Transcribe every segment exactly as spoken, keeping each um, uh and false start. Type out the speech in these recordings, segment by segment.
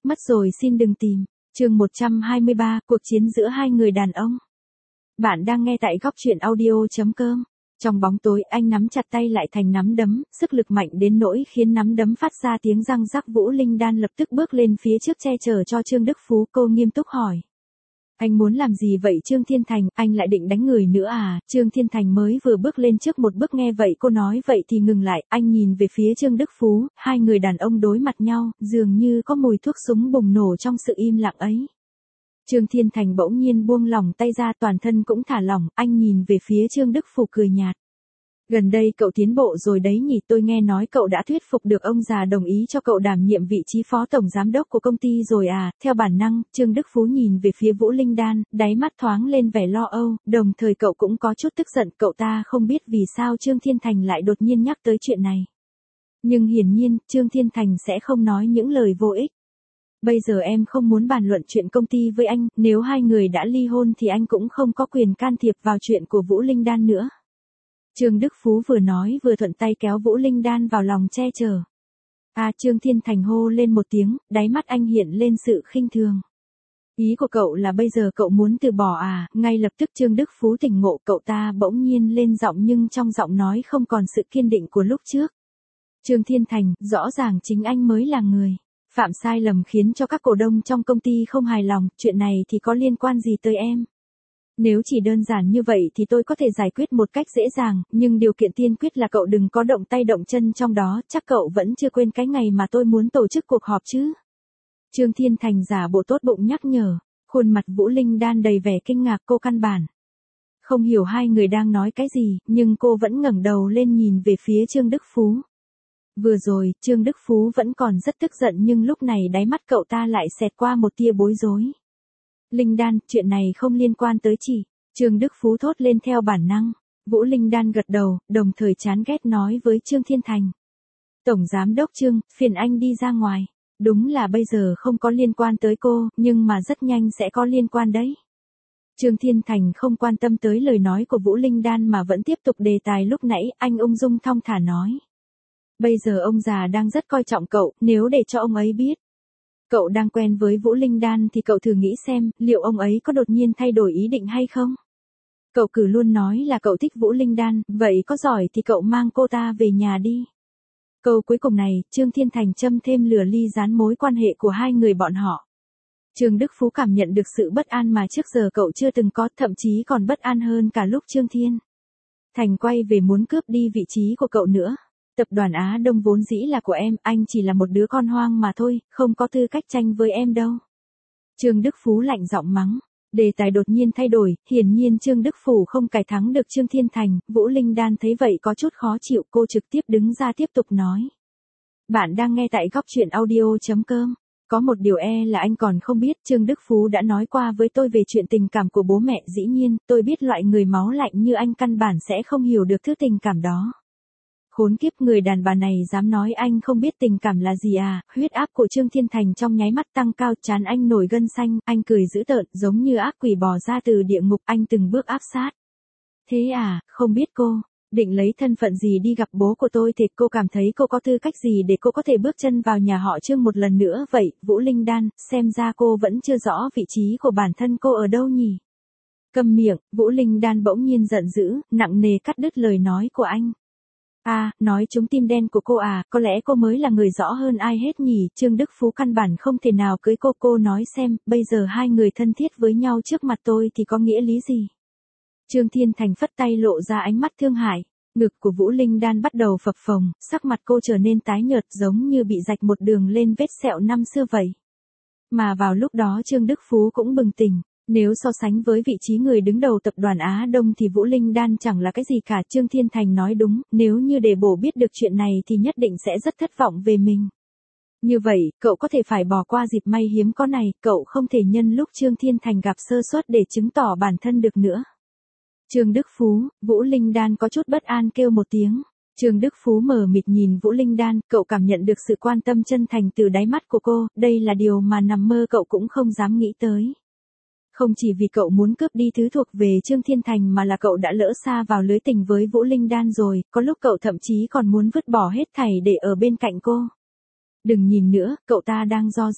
Mất rồi xin đừng tìm. Chương một trăm hai mươi ba, cuộc chiến giữa hai người đàn ông. Bạn đang nghe tại góc truyện audio chấm com. Trong bóng tối, anh nắm chặt tay lại thành nắm đấm, sức lực mạnh đến nỗi khiến nắm đấm phát ra tiếng răng rắc. Vũ Linh Đan lập tức bước lên phía trước che chở cho Trương Đức Phú. Cô nghiêm túc hỏi: anh muốn làm gì vậy Trương Thiên Thành, anh lại định đánh người nữa à? Trương Thiên Thành mới vừa bước lên trước một bước, nghe vậy cô nói vậy thì ngừng lại. Anh nhìn về phía Trương Đức Phú, hai người đàn ông đối mặt nhau, dường như có mùi thuốc súng bùng nổ trong sự im lặng ấy. Trương Thiên Thành bỗng nhiên buông lỏng tay ra, toàn thân cũng thả lỏng, anh nhìn về phía Trương Đức Phú cười nhạt. Gần đây cậu tiến bộ rồi đấy nhỉ, tôi nghe nói cậu đã thuyết phục được ông già đồng ý cho cậu đảm nhiệm vị trí phó tổng giám đốc của công ty rồi à? Theo bản năng, Trương Đức Phú nhìn về phía Vũ Linh Đan, đáy mắt thoáng lên vẻ lo âu, đồng thời cậu cũng có chút tức giận. Cậu ta không biết vì sao Trương Thiên Thành lại đột nhiên nhắc tới chuyện này. Nhưng hiển nhiên, Trương Thiên Thành sẽ không nói những lời vô ích. Bây giờ em không muốn bàn luận chuyện công ty với anh, nếu hai người đã ly hôn thì anh cũng không có quyền can thiệp vào chuyện của Vũ Linh Đan nữa. Trương Đức Phú vừa nói vừa thuận tay kéo Vũ Linh Đan vào lòng che chở. À, Trương Thiên Thành hô lên một tiếng, đáy mắt anh hiện lên sự khinh thường. Ý của cậu là bây giờ cậu muốn từ bỏ à? Ngay lập tức Trương Đức Phú tỉnh ngộ, cậu ta bỗng nhiên lên giọng nhưng trong giọng nói không còn sự kiên định của lúc trước. Trương Thiên Thành, rõ ràng chính anh mới là người phạm sai lầm khiến cho các cổ đông trong công ty không hài lòng, chuyện này thì có liên quan gì tới em? Nếu chỉ đơn giản như vậy thì tôi có thể giải quyết một cách dễ dàng, nhưng điều kiện tiên quyết là cậu đừng có động tay động chân trong đó. Chắc cậu vẫn chưa quên cái ngày mà tôi muốn tổ chức cuộc họp chứ? Trương Thiên Thành giả bộ tốt bụng nhắc nhở. Khuôn mặt Vũ Linh Đan đầy vẻ kinh ngạc, cô căn bản không hiểu hai người đang nói cái gì, nhưng cô vẫn ngẩng đầu lên nhìn về phía Trương Đức Phú. Vừa rồi, Trương Đức Phú vẫn còn rất tức giận nhưng lúc này đáy mắt cậu ta lại xẹt qua một tia bối rối. Linh Đan, chuyện này không liên quan tới chị. Trương Đức Phú thốt lên theo bản năng. Vũ Linh Đan gật đầu, đồng thời chán ghét nói với Trương Thiên Thành. Tổng Giám đốc Trương, phiền anh đi ra ngoài. Đúng là bây giờ không có liên quan tới cô, nhưng mà rất nhanh sẽ có liên quan đấy. Trương Thiên Thành không quan tâm tới lời nói của Vũ Linh Đan mà vẫn tiếp tục đề tài lúc nãy, anh ung dung thong thả nói. Bây giờ ông già đang rất coi trọng cậu, nếu để cho ông ấy biết cậu đang quen với Vũ Linh Đan thì cậu thử nghĩ xem, liệu ông ấy có đột nhiên thay đổi ý định hay không? Cậu cứ luôn nói là cậu thích Vũ Linh Đan, vậy có giỏi thì cậu mang cô ta về nhà đi. Câu cuối cùng này, Trương Thiên Thành châm thêm lửa ly rán mối quan hệ của hai người bọn họ. Trương Đức Phú cảm nhận được sự bất an mà trước giờ cậu chưa từng có, thậm chí còn bất an hơn cả lúc Trương Thiên Thành quay về muốn cướp đi vị trí của cậu nữa. Tập đoàn Á Đông vốn dĩ là của em, anh chỉ là một đứa con hoang mà thôi, không có tư cách tranh với em đâu. Trương Đức Phú lạnh giọng mắng. Đề tài đột nhiên thay đổi, hiển nhiên Trương Đức Phú không cải thắng được Trương Thiên Thành. Vũ Linh Đan thấy vậy có chút khó chịu, cô trực tiếp đứng ra tiếp tục nói. Bạn đang nghe tại góc truyện audio chấm com. Có một điều e là anh còn không biết, Trương Đức Phú đã nói qua với tôi về chuyện tình cảm của bố mẹ. Dĩ nhiên, tôi biết loại người máu lạnh như anh căn bản sẽ không hiểu được thứ tình cảm đó. Khốn kiếp, người đàn bà này dám nói anh không biết tình cảm là gì à? Huyết áp của Trương Thiên Thành trong nháy mắt tăng cao, trán anh nổi gân xanh, anh cười dữ tợn, giống như ác quỷ bò ra từ địa ngục, anh từng bước áp sát. Thế à, không biết cô định lấy thân phận gì đi gặp bố của tôi thì cô cảm thấy cô có tư cách gì để cô có thể bước chân vào nhà họ Trương một lần nữa vậy? Vũ Linh Đan, xem ra cô vẫn chưa rõ vị trí của bản thân cô ở đâu nhỉ? Câm miệng, Vũ Linh Đan bỗng nhiên giận dữ, nặng nề cắt đứt lời nói của anh. À, nói trúng tim đen của cô à, có lẽ cô mới là người rõ hơn ai hết nhỉ? Trương Đức Phú căn bản không thể nào cưới cô. Cô nói xem, bây giờ hai người thân thiết với nhau trước mặt tôi thì có nghĩa lý gì? Trương Thiên Thành phất tay lộ ra ánh mắt thương hại. Ngực của Vũ Linh Đan bắt đầu phập phồng, sắc mặt cô trở nên tái nhợt giống như bị rạch một đường lên vết sẹo năm xưa vậy. Mà vào lúc đó Trương Đức Phú cũng bừng tỉnh. Nếu so sánh với vị trí người đứng đầu tập đoàn Á Đông thì Vũ Linh Đan chẳng là cái gì cả. Trương Thiên Thành nói đúng, nếu như để bổ biết được chuyện này thì nhất định sẽ rất thất vọng về mình. Như vậy, cậu có thể phải bỏ qua dịp may hiếm có này, cậu không thể nhân lúc Trương Thiên Thành gặp sơ suất để chứng tỏ bản thân được nữa. Trương Đức Phú, Vũ Linh Đan có chút bất an kêu một tiếng. Trương Đức Phú mờ mịt nhìn Vũ Linh Đan, cậu cảm nhận được sự quan tâm chân thành từ đáy mắt của cô, đây là điều mà nằm mơ cậu cũng không dám nghĩ tới. Không chỉ vì cậu muốn cướp đi thứ thuộc về Trương Thiên Thành mà là cậu đã lỡ xa vào lưới tình với Vũ Linh Đan rồi, có lúc cậu thậm chí còn muốn vứt bỏ hết thảy để ở bên cạnh cô. Đừng nhìn nữa, cậu ta đang do dự.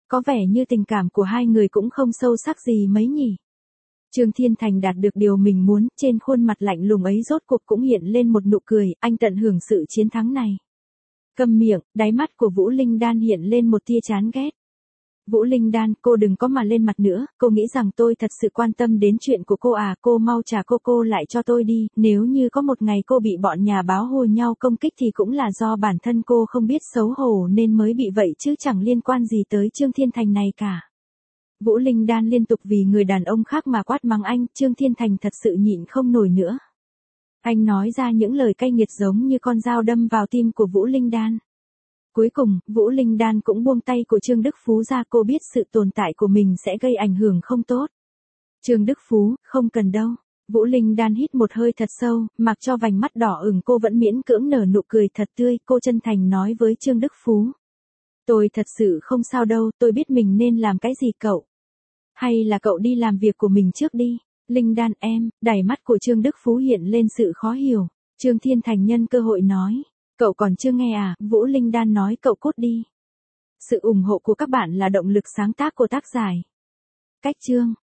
Có vẻ như tình cảm của hai người cũng không sâu sắc gì mấy nhỉ. Trương Thiên Thành đạt được điều mình muốn, trên khuôn mặt lạnh lùng ấy rốt cuộc cũng hiện lên một nụ cười, anh tận hưởng sự chiến thắng này. Câm miệng, đáy mắt của Vũ Linh Đan hiện lên một tia chán ghét. Vũ Linh Đan, cô đừng có mà lên mặt nữa, cô nghĩ rằng tôi thật sự quan tâm đến chuyện của cô à, cô mau trả cô cô lại cho tôi đi, nếu như có một ngày cô bị bọn nhà báo hô nhau công kích thì cũng là do bản thân cô không biết xấu hổ nên mới bị vậy chứ chẳng liên quan gì tới Trương Thiên Thành này cả. Vũ Linh Đan liên tục vì người đàn ông khác mà quát mắng anh, Trương Thiên Thành thật sự nhịn không nổi nữa. Anh nói ra những lời cay nghiệt giống như con dao đâm vào tim của Vũ Linh Đan. Cuối cùng, Vũ Linh Đan cũng buông tay của Trương Đức Phú ra, cô biết sự tồn tại của mình sẽ gây ảnh hưởng không tốt. Trương Đức Phú, không cần đâu. Vũ Linh Đan hít một hơi thật sâu, mặc cho vành mắt đỏ ửng cô vẫn miễn cưỡng nở nụ cười thật tươi, cô chân thành nói với Trương Đức Phú. Tôi thật sự không sao đâu, tôi biết mình nên làm cái gì cậu. Hay là cậu đi làm việc của mình trước đi. Linh Đan em, đáy mắt của Trương Đức Phú hiện lên sự khó hiểu. Trương Thiên Thành nhân cơ hội nói. Cậu còn chưa nghe à, Vũ Linh Đan nói cậu cút đi. Sự ủng hộ của các bạn là động lực sáng tác của tác giải. Cách chương.